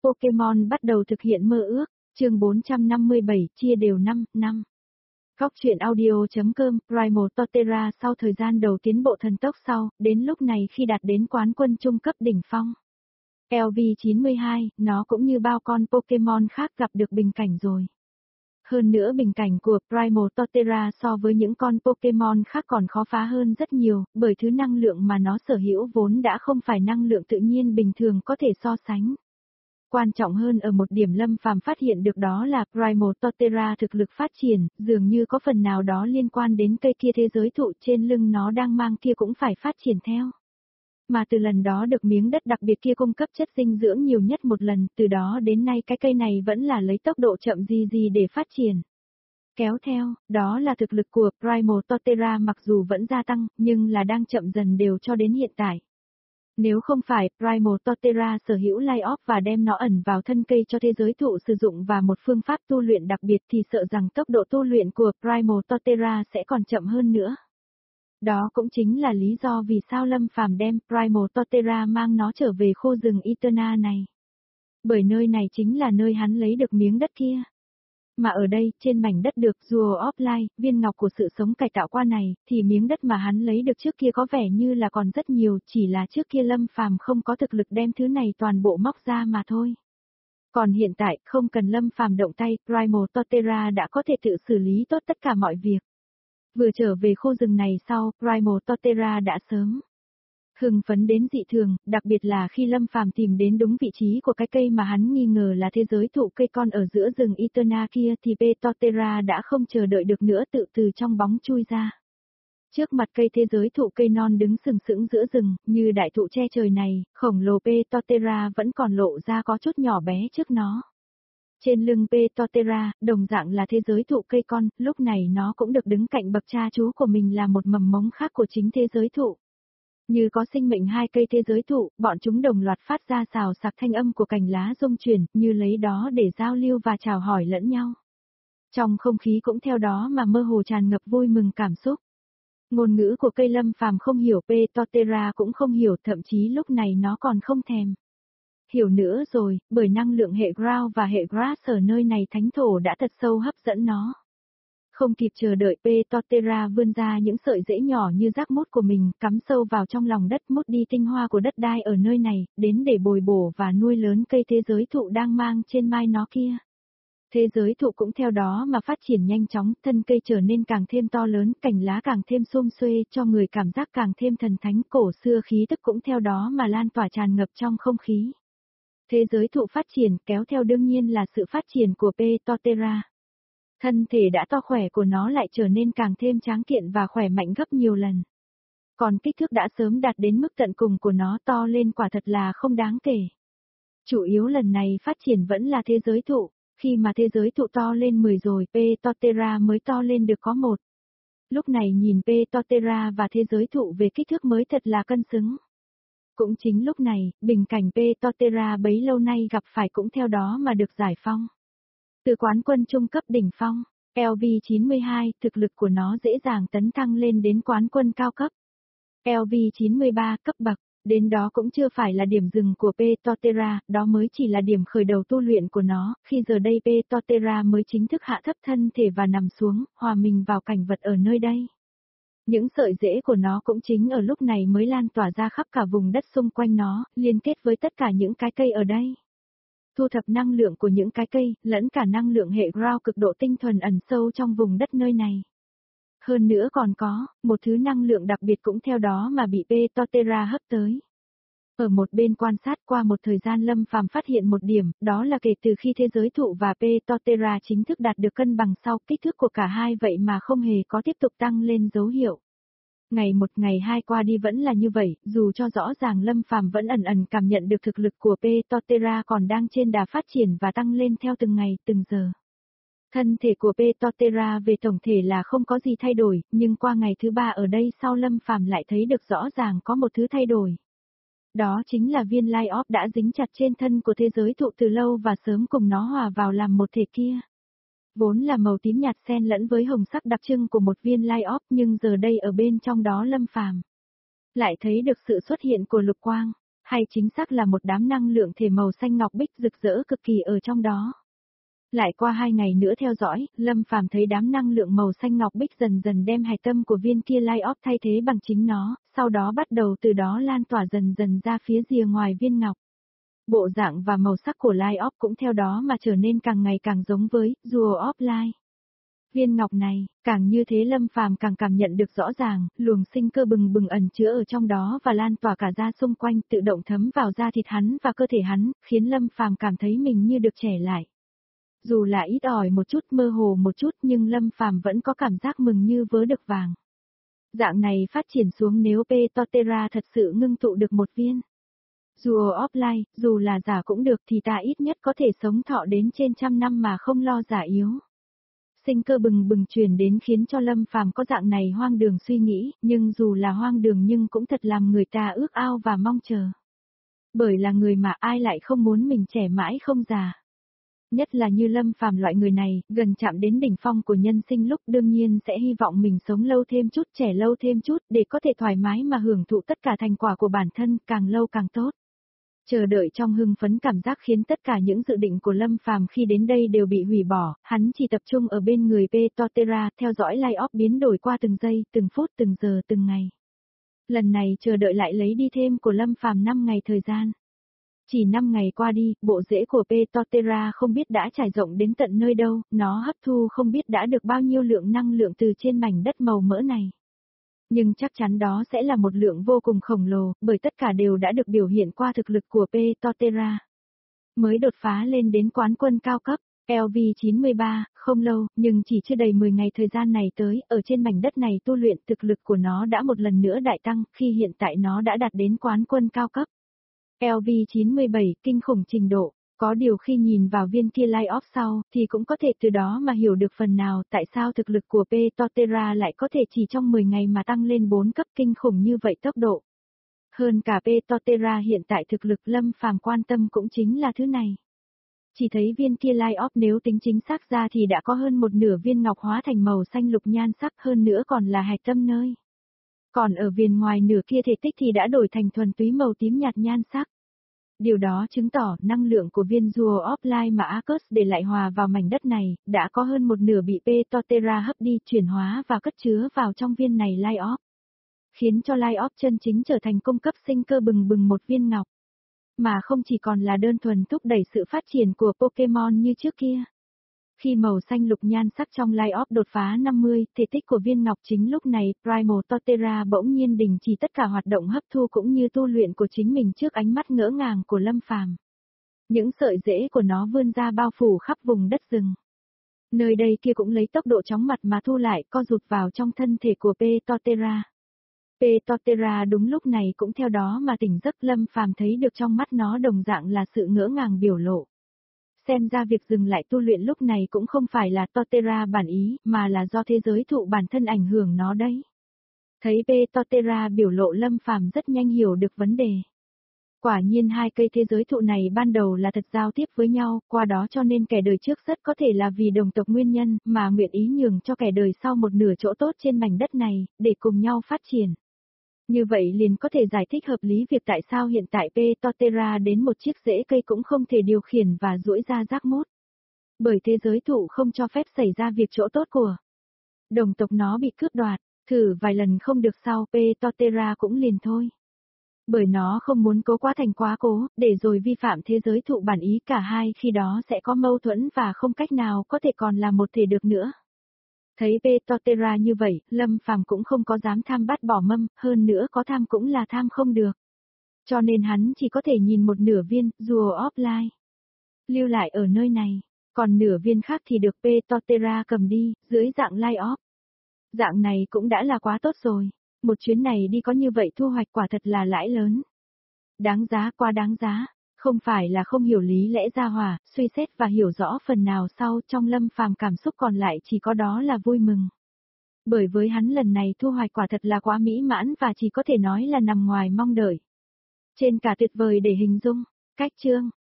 Pokemon bắt đầu thực hiện mơ ước, chương 457, chia đều 5, năm. Góc truyện audio.com, Primal Torterra sau thời gian đầu tiến bộ thần tốc sau, đến lúc này khi đạt đến quán quân trung cấp đỉnh phong. LV92, nó cũng như bao con Pokemon khác gặp được bình cảnh rồi. Hơn nữa bình cảnh của Primal Torterra so với những con Pokemon khác còn khó phá hơn rất nhiều, bởi thứ năng lượng mà nó sở hữu vốn đã không phải năng lượng tự nhiên bình thường có thể so sánh. Quan trọng hơn ở một điểm Lâm Phàm phát hiện được đó là Primal Torterra thực lực phát triển, dường như có phần nào đó liên quan đến cây kia thế giới thụ trên lưng nó đang mang kia cũng phải phát triển theo. Mà từ lần đó được miếng đất đặc biệt kia cung cấp chất dinh dưỡng nhiều nhất một lần, từ đó đến nay cái cây này vẫn là lấy tốc độ chậm gì để phát triển. Kéo theo, đó là thực lực của Primal Torterra mặc dù vẫn gia tăng, nhưng là đang chậm dần đều cho đến hiện tại. Nếu không phải Primal Torterra sở hữu Light-Off và đem nó ẩn vào thân cây cho thế giới thụ sử dụng và một phương pháp tu luyện đặc biệt thì sợ rằng tốc độ tu luyện của Primal Torterra sẽ còn chậm hơn nữa. Đó cũng chính là lý do vì sao Lâm Phàm đem Primal Torterra mang nó trở về khu rừng Eterna này. Bởi nơi này chính là nơi hắn lấy được miếng đất kia. Mà ở đây, trên mảnh đất được Jewel of Life, viên ngọc của sự sống cải tạo qua này, thì miếng đất mà hắn lấy được trước kia có vẻ như là còn rất nhiều, chỉ là trước kia Lâm Phàm không có thực lực đem thứ này toàn bộ móc ra mà thôi. Còn hiện tại, không cần Lâm Phàm động tay, Primal Torterra đã có thể tự xử lý tốt tất cả mọi việc. Vừa trở về khu rừng này sau, Primal Torterra đã sớm hưng phấn đến dị thường, đặc biệt là khi Lâm Phàm tìm đến đúng vị trí của cái cây mà hắn nghi ngờ là thế giới thụ cây con ở giữa rừng Eterna kia thì P. Torterra đã không chờ đợi được nữa tự từ trong bóng chui ra. Trước mặt cây thế giới thụ cây non đứng sừng sững giữa rừng, như đại thụ che trời này, khổng lồ P. Torterra vẫn còn lộ ra có chút nhỏ bé trước nó. Trên lưng P. Torterra, đồng dạng là thế giới thụ cây con, lúc này nó cũng được đứng cạnh bậc cha chú của mình là một mầm mống khác của chính thế giới thụ. Như có sinh mệnh hai cây thế giới thụ, bọn chúng đồng loạt phát ra xào xạc thanh âm của cành lá rung chuyển, như lấy đó để giao lưu và chào hỏi lẫn nhau. Trong không khí cũng theo đó mà mơ hồ tràn ngập vui mừng cảm xúc. Ngôn ngữ của cây Lâm Phàm không hiểu, P. Torterra cũng không hiểu, thậm chí lúc này nó còn không thèm hiểu nữa rồi, bởi năng lượng hệ Ground và hệ Grass ở nơi này thánh thổ đã thật sâu hấp dẫn nó. Không kịp chờ đợi, P. Torterra vươn ra những sợi rễ nhỏ như rác mút của mình, cắm sâu vào trong lòng đất, mút đi tinh hoa của đất đai ở nơi này, đến để bồi bổ và nuôi lớn cây thế giới thụ đang mang trên mai nó kia. Thế giới thụ cũng theo đó mà phát triển nhanh chóng, thân cây trở nên càng thêm to lớn, cành lá càng thêm xum xuê, cho người cảm giác càng thêm thần thánh, cổ xưa khí tức cũng theo đó mà lan tỏa tràn ngập trong không khí. Thế giới thụ phát triển, kéo theo đương nhiên là sự phát triển của P. Torterra. Thân thể đã to khỏe của nó lại trở nên càng thêm tráng kiện và khỏe mạnh gấp nhiều lần. Còn kích thước đã sớm đạt đến mức tận cùng của nó, to lên quả thật là không đáng kể. Chủ yếu lần này phát triển vẫn là thế giới thụ, khi mà thế giới thụ to lên 10 rồi, P. Torterra mới to lên được có 1. Lúc này nhìn P. Torterra và thế giới thụ về kích thước mới thật là cân xứng. Cũng chính lúc này, bình cảnh P. Torterra bấy lâu nay gặp phải cũng theo đó mà được giải phong. Từ quán quân trung cấp đỉnh phong, LV92, thực lực của nó dễ dàng tấn thăng lên đến quán quân cao cấp. LV93 cấp bậc, đến đó cũng chưa phải là điểm dừng của P. Torterra, đó mới chỉ là điểm khởi đầu tu luyện của nó, khi giờ đây P. Torterra mới chính thức hạ thấp thân thể và nằm xuống, hòa mình vào cảnh vật ở nơi đây. Những sợi rễ của nó cũng chính ở lúc này mới lan tỏa ra khắp cả vùng đất xung quanh nó, liên kết với tất cả những cái cây ở đây. Thu thập năng lượng của những cái cây, lẫn cả năng lượng hệ Ground cực độ tinh thuần ẩn sâu trong vùng đất nơi này. Hơn nữa còn có, một thứ năng lượng đặc biệt cũng theo đó mà bị P. Torterra hấp tới. Ở một bên quan sát qua một thời gian Lâm Phàm phát hiện một điểm, đó là kể từ khi thế giới thụ và P. Torterra chính thức đạt được cân bằng sau, kích thước của cả hai vậy mà không hề có tiếp tục tăng lên dấu hiệu. Ngày một ngày hai qua đi vẫn là như vậy, dù cho rõ ràng Lâm Phàm vẫn ẩn ẩn cảm nhận được thực lực của P. Torterra còn đang trên đà phát triển và tăng lên theo từng ngày, từng giờ. Thân thể của P. Torterra về tổng thể là không có gì thay đổi, nhưng qua ngày thứ 3 ở đây sau Lâm Phàm lại thấy được rõ ràng có một thứ thay đổi. Đó chính là viên Light-Off đã dính chặt trên thân của thế giới thụ từ lâu và sớm cùng nó hòa vào làm một thể kia. Vốn là màu tím nhạt xen lẫn với hồng sắc đặc trưng của một viên Light-Off, nhưng giờ đây ở bên trong đó Lâm Phàm lại thấy được sự xuất hiện của lục quang. hay chính xác là một đám năng lượng thể màu xanh ngọc bích rực rỡ cực kỳ ở trong đó. Lại qua 2 ngày nữa theo dõi, Lâm Phàm thấy đám năng lượng màu xanh ngọc bích dần dần đem hạch tâm của viên kia Light Orb thay thế bằng chính nó, sau đó bắt đầu từ đó lan tỏa dần dần ra phía rìa ngoài viên ngọc. Bộ dạng và màu sắc của Light Orb cũng theo đó mà trở nên càng ngày càng giống với Jewel of Light. Viên ngọc này, càng như thế Lâm Phàm càng cảm nhận được rõ ràng, luồng sinh cơ bừng bừng ẩn chứa ở trong đó và lan tỏa cả ra xung quanh, tự động thấm vào da thịt hắn và cơ thể hắn, khiến Lâm Phàm cảm thấy mình như được trẻ lại. Dù là ít ỏi một chút, mơ hồ một chút, nhưng Lâm Phàm vẫn có cảm giác mừng như vớ được vàng. Dạng này phát triển xuống, nếu Petotera thật sự ngưng tụ được một viên Jewel of Light, dù là giả cũng được thì ta ít nhất có thể sống thọ đến trên 100 năm mà không lo già yếu. Sinh cơ bừng bừng truyền đến khiến cho Lâm Phàm có dạng này hoang đường suy nghĩ, nhưng dù là hoang đường nhưng cũng thật làm người ta ước ao và mong chờ. Bởi là người mà ai lại không muốn mình trẻ mãi không già. Nhất là như Lâm Phàm loại người này, gần chạm đến đỉnh phong của nhân sinh lúc đương nhiên sẽ hy vọng mình sống lâu thêm chút, trẻ lâu thêm chút, để có thể thoải mái mà hưởng thụ tất cả thành quả của bản thân, càng lâu càng tốt. Chờ đợi trong hưng phấn cảm giác khiến tất cả những dự định của Lâm Phàm khi đến đây đều bị hủy bỏ, hắn chỉ tập trung ở bên người Petotera, theo dõi Light Orb biến đổi qua từng giây, từng phút, từng giờ, từng ngày. Lần này chờ đợi lại lấy đi thêm của Lâm Phàm 5 ngày thời gian. Chỉ 5 ngày qua đi, bộ rễ của Petotera không biết đã trải rộng đến tận nơi đâu, nó hấp thu không biết đã được bao nhiêu lượng năng lượng từ trên mảnh đất màu mỡ này. Nhưng chắc chắn đó sẽ là một lượng vô cùng khổng lồ, bởi tất cả đều đã được biểu hiện qua thực lực của Petotera. Mới đột phá lên đến quán quân cao cấp, LV93, không lâu, nhưng chỉ chưa đầy 10 ngày thời gian này tới, ở trên mảnh đất này tu luyện thực lực của nó đã một lần nữa đại tăng, khi hiện tại nó đã đạt đến quán quân cao cấp. LV97, kinh khủng trình độ. Có điều khi nhìn vào viên kia Light Orb sau, thì cũng có thể từ đó mà hiểu được phần nào tại sao thực lực của Petotera lại có thể chỉ trong 10 ngày mà tăng lên 4 cấp kinh khủng như vậy tốc độ. Hơn cả Petotera hiện tại thực lực Lâm Phàm quan tâm cũng chính là thứ này. Chỉ thấy viên kia Light Orb nếu tính chính xác ra thì đã có hơn một nửa viên ngọc hóa thành màu xanh lục nhan sắc, hơn nữa còn là hạch tâm nơi. Còn ở viền ngoài nửa kia thể tích thì đã đổi thành thuần túy màu tím nhạt nhan sắc. Điều đó chứng tỏ năng lượng của viên Jewel of Light mà Arcus để lại hòa vào mảnh đất này, đã có hơn một nửa bị Petotera hấp đi, chuyển hóa và cất chứa vào trong viên này Light Orb. Khiến cho Light Orb chân chính trở thành cung cấp sinh cơ bừng bừng một viên ngọc. Mà không chỉ còn là đơn thuần thúc đẩy sự phát triển của Pokemon như trước kia. Khi màu xanh lục nhan sắc trong Light Orb đột phá 50, thể tích của viên ngọc chính lúc này, Primal bỗng nhiên đình chỉ tất cả hoạt động hấp thu cũng như tu luyện của chính mình trước ánh mắt ngỡ ngàng của Lâm Phàm. Những sợi rễ của nó vươn ra bao phủ khắp vùng đất rừng. Nơi đây kia cũng lấy tốc độ chóng mặt mà thu lại, co rụt vào trong thân thể của Petotera. Petotera đúng lúc này cũng theo đó mà tỉnh giấc, Lâm Phàm thấy được trong mắt nó đồng dạng là sự ngỡ ngàng biểu lộ. Xem ra việc dừng lại tu luyện lúc này cũng không phải là Totera bản ý, mà là do thế giới thụ bản thân ảnh hưởng nó đấy. Thấy Petotera biểu lộ, Lâm Phàm rất nhanh hiểu được vấn đề. Quả nhiên hai cây thế giới thụ này ban đầu là thật giao tiếp với nhau, qua đó cho nên kẻ đời trước rất có thể là vì đồng tộc nguyên nhân, mà nguyện ý nhường cho kẻ đời sau một nửa chỗ tốt trên mảnh đất này, để cùng nhau phát triển. Như vậy liền có thể giải thích hợp lý việc tại sao hiện tại Petotera đến một chiếc rễ cây cũng không thể điều khiển và duỗi ra rác mốt. Bởi thế giới thụ không cho phép xảy ra việc chỗ tốt của đồng tộc nó bị cướp đoạt, thử vài lần không được sau Petotera cũng liền thôi. Bởi nó không muốn cố quá thành quá cố, để rồi vi phạm thế giới thụ bản ý, cả hai khi đó sẽ có mâu thuẫn và không cách nào có thể còn là một thể được nữa. Thấy Petotera như vậy, Lâm Phàm cũng không có dám tham bắt bỏ mâm, hơn nữa có tham cũng là tham không được. Cho nên hắn chỉ có thể nhìn một nửa viên Jewel of Light lưu lại ở nơi này, còn nửa viên khác thì được Petotera cầm đi, dưới dạng Light Orb. Dạng này cũng đã là quá tốt rồi, một chuyến này đi có như vậy thu hoạch quả thật là lãi lớn. Đáng giá, quá đáng giá. Không phải là không hiểu lý lẽ ra hòa, suy xét và hiểu rõ phần nào sau, trong Lâm Phàm cảm xúc còn lại chỉ có đó là vui mừng. Bởi với hắn lần này thu hoạch quả thật là quá mỹ mãn và chỉ có thể nói là nằm ngoài mong đợi. Trên cả tuyệt vời để hình dung, cách chương.